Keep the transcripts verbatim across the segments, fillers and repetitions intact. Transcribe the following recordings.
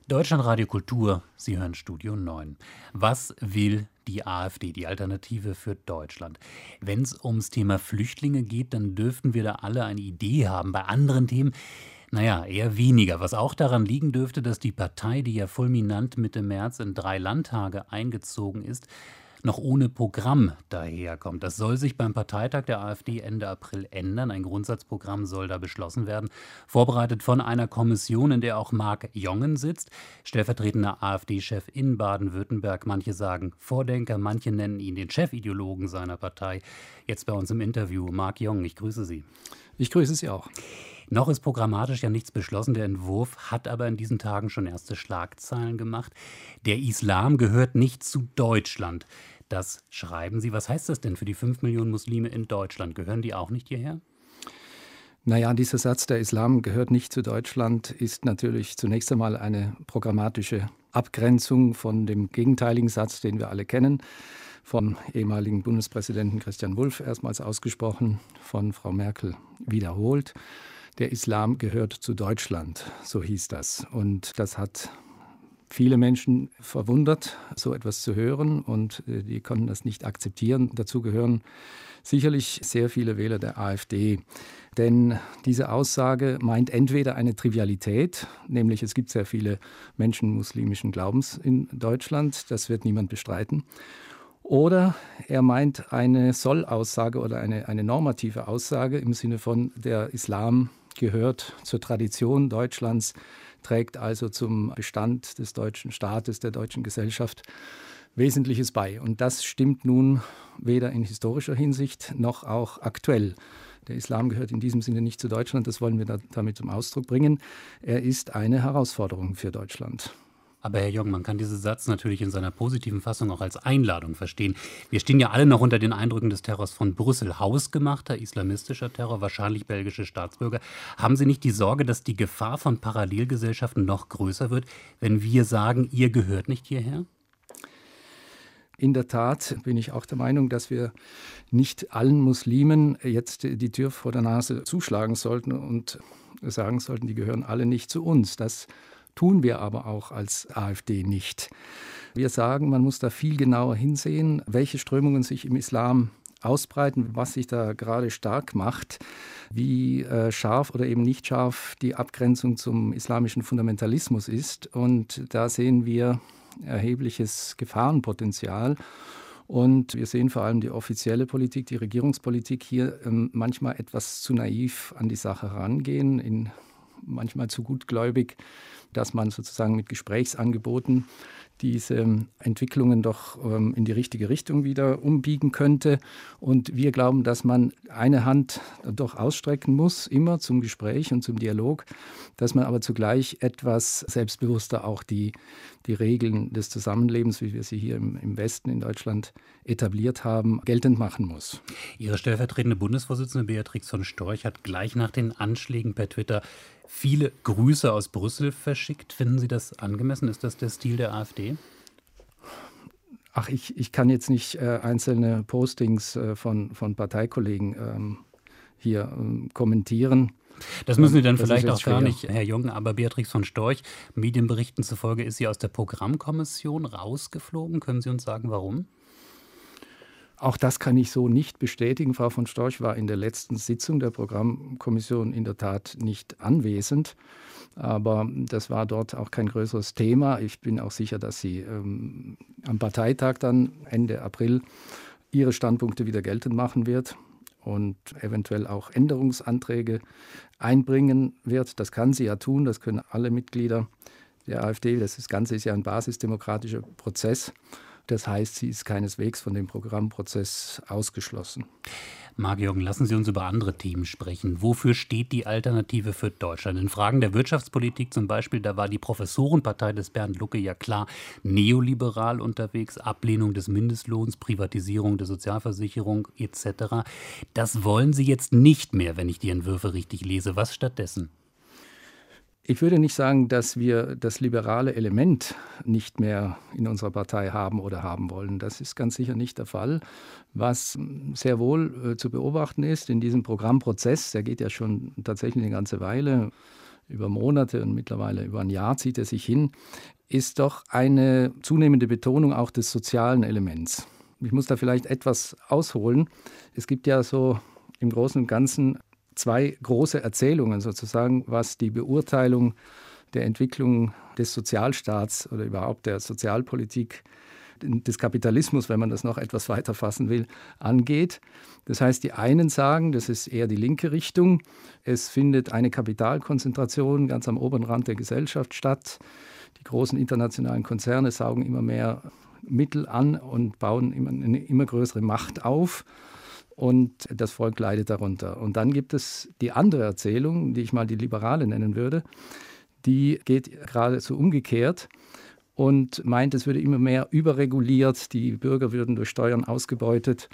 Deutschlandradio Kultur, Sie hören Studio neun. Was will die AfD, die Alternative für Deutschland? Wenn es ums Thema Flüchtlinge geht, dann dürften wir da alle eine Idee haben. Bei anderen Themen, naja, eher weniger. Was auch daran liegen dürfte, dass die Partei, die ja fulminant Mitte März in drei Landtage eingezogen ist, noch ohne Programm daherkommt. Das soll sich beim Parteitag der AfD Ende April ändern. Ein Grundsatzprogramm soll da beschlossen werden, vorbereitet von einer Kommission, in der auch Marc Jongen sitzt, stellvertretender AfD-Chef in Baden-Württemberg. Manche sagen Vordenker, manche nennen ihn den Chefideologen seiner Partei. Jetzt bei uns im Interview Marc Jongen, ich grüße Sie. Ich grüße Sie auch. Noch ist programmatisch ja nichts beschlossen. Der Entwurf hat aber in diesen Tagen schon erste Schlagzeilen gemacht. Der Islam gehört nicht zu Deutschland. Das schreiben Sie. Was heißt das denn für die fünf Millionen Muslime in Deutschland? Gehören die auch nicht hierher? Naja, dieser Satz, der Islam gehört nicht zu Deutschland, ist natürlich zunächst einmal eine programmatische Abgrenzung von dem gegenteiligen Satz, den wir alle kennen. Vom ehemaligen Bundespräsidenten Christian Wulff erstmals ausgesprochen, von Frau Merkel wiederholt. Der Islam gehört zu Deutschland, so hieß das. Und das hat viele Menschen verwundert, so etwas zu hören, und die konnten das nicht akzeptieren. Dazu gehören sicherlich sehr viele Wähler der AfD. Denn diese Aussage meint entweder eine Trivialität, nämlich es gibt sehr viele Menschen muslimischen Glaubens in Deutschland, das wird niemand bestreiten. Oder er meint eine Sollaussage oder eine, eine normative Aussage im Sinne von, der Islam gehört zur Tradition Deutschlands, trägt also zum Bestand des deutschen Staates, der deutschen Gesellschaft Wesentliches bei. Und das stimmt nun weder in historischer Hinsicht noch auch aktuell. Der Islam gehört in diesem Sinne nicht zu Deutschland, das wollen wir da, damit zum Ausdruck bringen. Er ist eine Herausforderung für Deutschland. Aber Herr Jong, man kann diesen Satz natürlich in seiner positiven Fassung auch als Einladung verstehen. Wir stehen ja alle noch unter den Eindrücken des Terrors von Brüssel. Hausgemachter islamistischer Terror, wahrscheinlich belgische Staatsbürger. Haben Sie nicht die Sorge, dass die Gefahr von Parallelgesellschaften noch größer wird, wenn wir sagen, ihr gehört nicht hierher? In der Tat bin ich auch der Meinung, dass wir nicht allen Muslimen jetzt die Tür vor der Nase zuschlagen sollten und sagen sollten, die gehören alle nicht zu uns. Das tun wir aber auch als AfD nicht. Wir sagen, man muss da viel genauer hinsehen, welche Strömungen sich im Islam ausbreiten, was sich da gerade stark macht, wie äh, scharf oder eben nicht scharf die Abgrenzung zum islamischen Fundamentalismus ist. Und da sehen wir erhebliches Gefahrenpotenzial. Und wir sehen vor allem die offizielle Politik, die Regierungspolitik hier ähm, manchmal etwas zu naiv an die Sache rangehen, in, manchmal zu gutgläubig, dass man sozusagen mit Gesprächsangeboten diese Entwicklungen doch ähm, in die richtige Richtung wieder umbiegen könnte. Und wir glauben, dass man eine Hand doch ausstrecken muss, immer zum Gespräch und zum Dialog, dass man aber zugleich etwas selbstbewusster auch die, die Regeln des Zusammenlebens, wie wir sie hier im, im Westen in Deutschland etabliert haben, geltend machen muss. Ihre stellvertretende Bundesvorsitzende Beatrix von Storch hat gleich nach den Anschlägen per Twitter viele Grüße aus Brüssel verschickt. Finden Sie das angemessen? Ist das der Stil der AfD? Ach, ich, ich kann jetzt nicht äh, einzelne Postings äh, von, von Parteikollegen ähm, hier ähm, kommentieren. Das müssen Sie dann das vielleicht auch schwer. gar nicht, Herr Jung, aber Beatrix von Storch, Medienberichten zufolge ist sie aus der Programmkommission rausgeflogen. Können Sie uns sagen, warum? Auch das kann ich so nicht bestätigen. Frau von Storch war in der letzten Sitzung der Programmkommission in der Tat nicht anwesend. Aber das war dort auch kein größeres Thema. Ich bin auch sicher, dass sie ähm, am Parteitag dann Ende April ihre Standpunkte wieder geltend machen wird und eventuell auch Änderungsanträge einbringen wird. Das kann sie ja tun, das können alle Mitglieder der AfD. Das Ganze ist ja ein basisdemokratischer Prozess. Das heißt, sie ist keineswegs von dem Programmprozess ausgeschlossen. Marc Jongen, lassen Sie uns über andere Themen sprechen. Wofür steht die Alternative für Deutschland? In Fragen der Wirtschaftspolitik zum Beispiel, da war die Professorenpartei des Bernd Lucke ja klar neoliberal unterwegs, Ablehnung des Mindestlohns, Privatisierung der Sozialversicherung et cetera. Das wollen Sie jetzt nicht mehr, wenn ich die Entwürfe richtig lese. Was stattdessen? Ich würde nicht sagen, dass wir das liberale Element nicht mehr in unserer Partei haben oder haben wollen. Das ist ganz sicher nicht der Fall. Was sehr wohl äh, zu beobachten ist in diesem Programmprozess, der geht ja schon tatsächlich eine ganze Weile, über Monate und mittlerweile über ein Jahr zieht er sich hin, ist doch eine zunehmende Betonung auch des sozialen Elements. Ich muss da vielleicht etwas ausholen. Es gibt ja so im Großen und Ganzen zwei große Erzählungen sozusagen, was die Beurteilung der Entwicklung des Sozialstaats oder überhaupt der Sozialpolitik des Kapitalismus, wenn man das noch etwas weiter fassen will, angeht. Das heißt, die einen sagen, das ist eher die linke Richtung, es findet eine Kapitalkonzentration ganz am oberen Rand der Gesellschaft statt. Die großen internationalen Konzerne saugen immer mehr Mittel an und bauen immer eine immer größere Macht auf. Und das Volk leidet darunter. Und dann gibt es die andere Erzählung, die ich mal die liberale nennen würde, die geht geradezu umgekehrt und meint, es würde immer mehr überreguliert, die Bürger würden durch Steuern ausgebeutet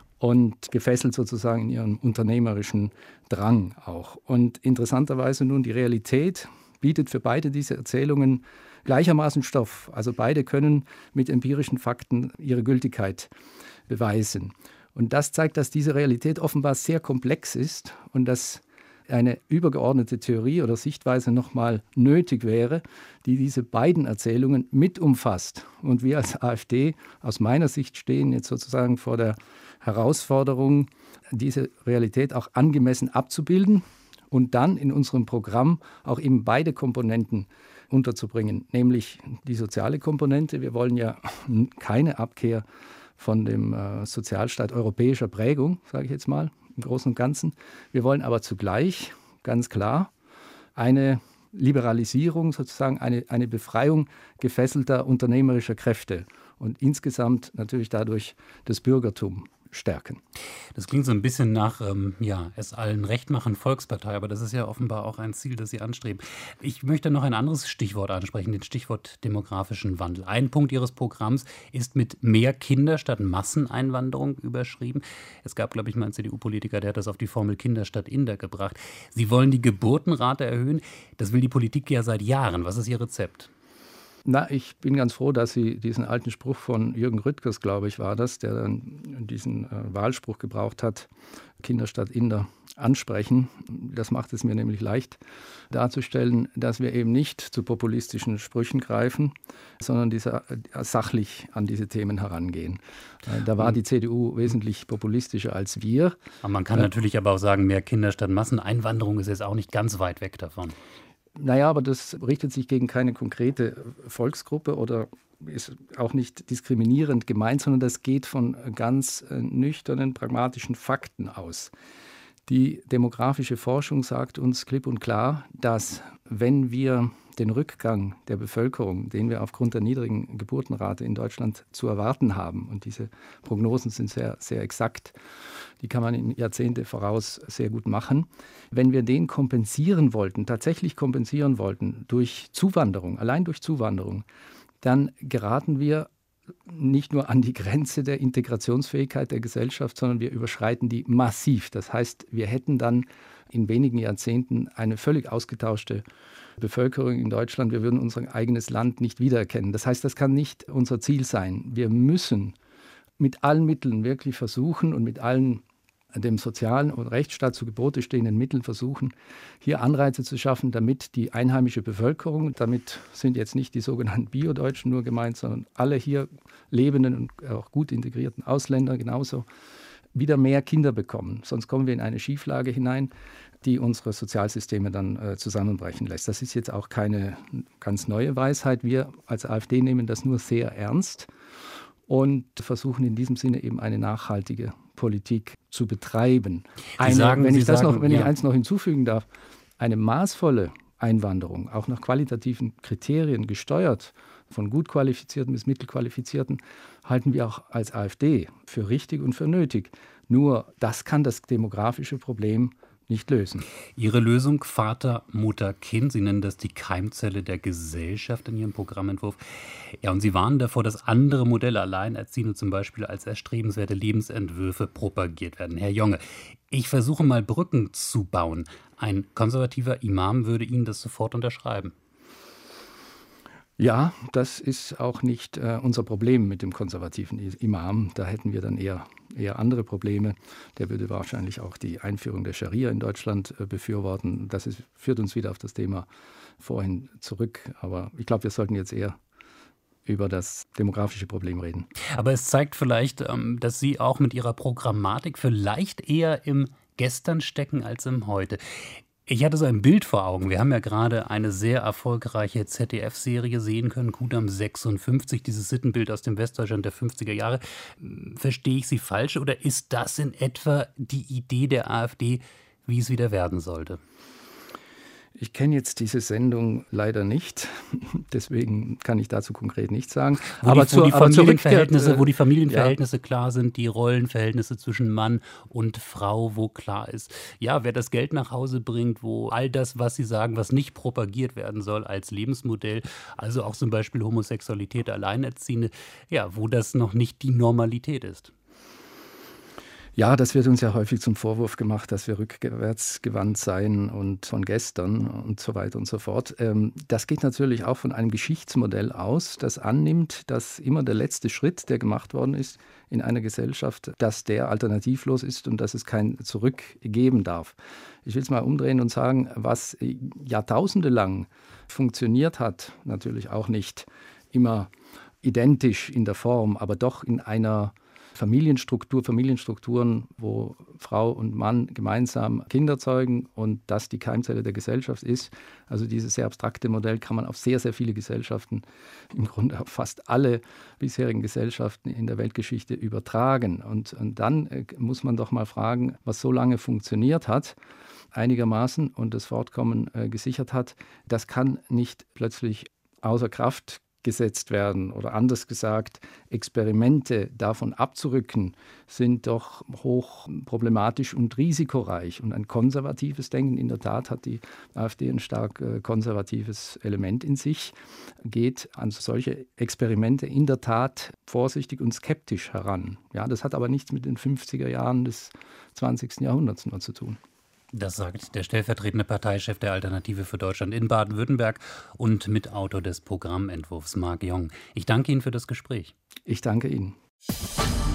und gefesselt sozusagen in ihrem unternehmerischen Drang auch. Und interessanterweise nun die Realität bietet für beide diese Erzählungen gleichermaßen Stoff. Also beide können mit empirischen Fakten ihre Gültigkeit beweisen. Und das zeigt, dass diese Realität offenbar sehr komplex ist und dass eine übergeordnete Theorie oder Sichtweise nochmal nötig wäre, die diese beiden Erzählungen mit umfasst. Und wir als AfD aus meiner Sicht stehen jetzt sozusagen vor der Herausforderung, diese Realität auch angemessen abzubilden und dann in unserem Programm auch eben beide Komponenten unterzubringen, nämlich die soziale Komponente. Wir wollen ja keine Abkehr von dem äh, Sozialstaat europäischer Prägung, sage ich jetzt mal, im Großen und Ganzen. Wir wollen aber zugleich ganz klar eine Liberalisierung, sozusagen eine, eine Befreiung gefesselter unternehmerischer Kräfte und insgesamt natürlich dadurch das Bürgertum stärken. Das klingt so ein bisschen nach, ähm, ja, es allen recht machen, Volkspartei, aber das ist ja offenbar auch ein Ziel, das Sie anstreben. Ich möchte noch ein anderes Stichwort ansprechen, den Stichwort demografischen Wandel. Ein Punkt Ihres Programms ist mit mehr Kinder statt Masseneinwanderung überschrieben. Es gab, glaube ich, mal einen C D U-Politiker, der hat das auf die Formel Kinder statt Inder gebracht. Sie wollen die Geburtenrate erhöhen. Das will die Politik ja seit Jahren. Was ist Ihr Rezept? Na, ich bin ganz froh, dass Sie diesen alten Spruch von Jürgen Rüttgers, glaube ich, war das, der dann diesen äh, Wahlspruch gebraucht hat, Kinder statt Inder ansprechen. Das macht es mir nämlich leicht darzustellen, dass wir eben nicht zu populistischen Sprüchen greifen, sondern diese, äh, sachlich an diese Themen herangehen. Äh, da war die C D U wesentlich populistischer als wir. Aber man kann äh, natürlich aber auch sagen, mehr Kinder statt Masseneinwanderung ist jetzt auch nicht ganz weit weg davon. Naja, aber das richtet sich gegen keine konkrete Volksgruppe oder ist auch nicht diskriminierend gemeint, sondern das geht von ganz nüchternen, pragmatischen Fakten aus. Die demografische Forschung sagt uns klipp und klar, dass wenn wir den Rückgang der Bevölkerung, den wir aufgrund der niedrigen Geburtenrate in Deutschland zu erwarten haben, und diese Prognosen sind sehr, sehr exakt, die kann man in Jahrzehnte voraus sehr gut machen. Wenn wir den kompensieren wollten, tatsächlich kompensieren wollten durch Zuwanderung, allein durch Zuwanderung, dann geraten wir nicht nur an die Grenze der Integrationsfähigkeit der Gesellschaft, sondern wir überschreiten die massiv. Das heißt, wir hätten dann in wenigen Jahrzehnten eine völlig ausgetauschte Bevölkerung in Deutschland. Wir würden unser eigenes Land nicht wiedererkennen. Das heißt, das kann nicht unser Ziel sein. Wir müssen mit allen Mitteln wirklich versuchen und mit allen dem sozialen und Rechtsstaat zu Gebote stehenden Mitteln versuchen, hier Anreize zu schaffen, damit die einheimische Bevölkerung, damit sind jetzt nicht die sogenannten Bio-Deutschen nur gemeint, sondern alle hier lebenden und auch gut integrierten Ausländer genauso, wieder mehr Kinder bekommen. Sonst kommen wir in eine Schieflage hinein, die unsere Sozialsysteme dann äh, zusammenbrechen lässt. Das ist jetzt auch keine ganz neue Weisheit. Wir als AfD nehmen das nur sehr ernst und versuchen in diesem Sinne eben eine nachhaltige Politik zu betreiben. Eine, sagen, wenn ich, das sagen, noch, wenn ja. ich eins noch hinzufügen darf, eine maßvolle Einwanderung, auch nach qualitativen Kriterien gesteuert, von gut qualifizierten bis mittelqualifizierten, halten wir auch als AfD für richtig und für nötig. Nur das kann das demografische Problem nicht lösen. Ihre Lösung Vater, Mutter, Kind, Sie nennen das die Keimzelle der Gesellschaft in Ihrem Programmentwurf. Ja, und Sie warnen davor, dass andere Modelle, Alleinerziehende zum Beispiel, als erstrebenswerte Lebensentwürfe propagiert werden. Herr Jonge, ich versuche mal Brücken zu bauen. Ein konservativer Imam würde Ihnen das sofort unterschreiben. Ja, das ist auch nicht äh, unser Problem mit dem konservativen Imam. Da hätten wir dann eher eher andere Probleme. Der würde wahrscheinlich auch die Einführung der Scharia in Deutschland äh, befürworten. Das ist, führt uns wieder auf das Thema vorhin zurück. Aber ich glaube, wir sollten jetzt eher über das demografische Problem reden. Aber es zeigt vielleicht, ähm, dass Sie auch mit Ihrer Programmatik vielleicht eher im Gestern stecken als im Heute. Ich hatte so ein Bild vor Augen. Wir haben ja gerade eine sehr erfolgreiche Z D F-Serie sehen können, Kudamm sechsundfünfzig, dieses Sittenbild aus dem Westdeutschland der fünfziger Jahre. Verstehe ich Sie falsch oder ist das in etwa die Idee der AfD, wie es wieder werden sollte? Ich kenne jetzt diese Sendung leider nicht, deswegen kann ich dazu konkret nichts sagen. Wo aber, die, wo zu, die aber Familienverhältnisse, äh, wo die Familienverhältnisse ja. klar sind, die Rollenverhältnisse zwischen Mann und Frau, wo klar ist, ja, wer das Geld nach Hause bringt, wo all das, was Sie sagen, was nicht propagiert werden soll als Lebensmodell, also auch zum Beispiel Homosexualität, Alleinerziehende, ja, wo das noch nicht die Normalität ist. Ja, das wird uns ja häufig zum Vorwurf gemacht, dass wir rückwärtsgewandt seien und von gestern und so weiter und so fort. Das geht natürlich auch von einem Geschichtsmodell aus, das annimmt, dass immer der letzte Schritt, der gemacht worden ist in einer Gesellschaft, dass der alternativlos ist und dass es kein Zurück geben darf. Ich will es mal umdrehen und sagen, was Jahrtausende lang funktioniert hat, natürlich auch nicht immer identisch in der Form, aber doch in einer Familienstruktur, Familienstrukturen, wo Frau und Mann gemeinsam Kinder zeugen und das die Keimzelle der Gesellschaft ist. Also dieses sehr abstrakte Modell kann man auf sehr, sehr viele Gesellschaften, im Grunde auf fast alle bisherigen Gesellschaften in der Weltgeschichte übertragen. Und, und dann äh, muss man doch mal fragen, was so lange funktioniert hat, einigermaßen und das Fortkommen äh, gesichert hat, das kann nicht plötzlich außer Kraft gesetzt werden oder anders gesagt, Experimente davon abzurücken, sind doch hoch problematisch und risikoreich. Und ein konservatives Denken, in der Tat hat die AfD ein stark äh, konservatives Element in sich, geht an solche Experimente in der Tat vorsichtig und skeptisch heran. Ja, das hat aber nichts mit den fünfziger Jahren des zwanzigsten Jahrhunderts nur zu tun. Das sagt der stellvertretende Parteichef der Alternative für Deutschland in Baden-Württemberg und Mitautor des Programmentwurfs, Marc Jong. Ich danke Ihnen für das Gespräch. Ich danke Ihnen.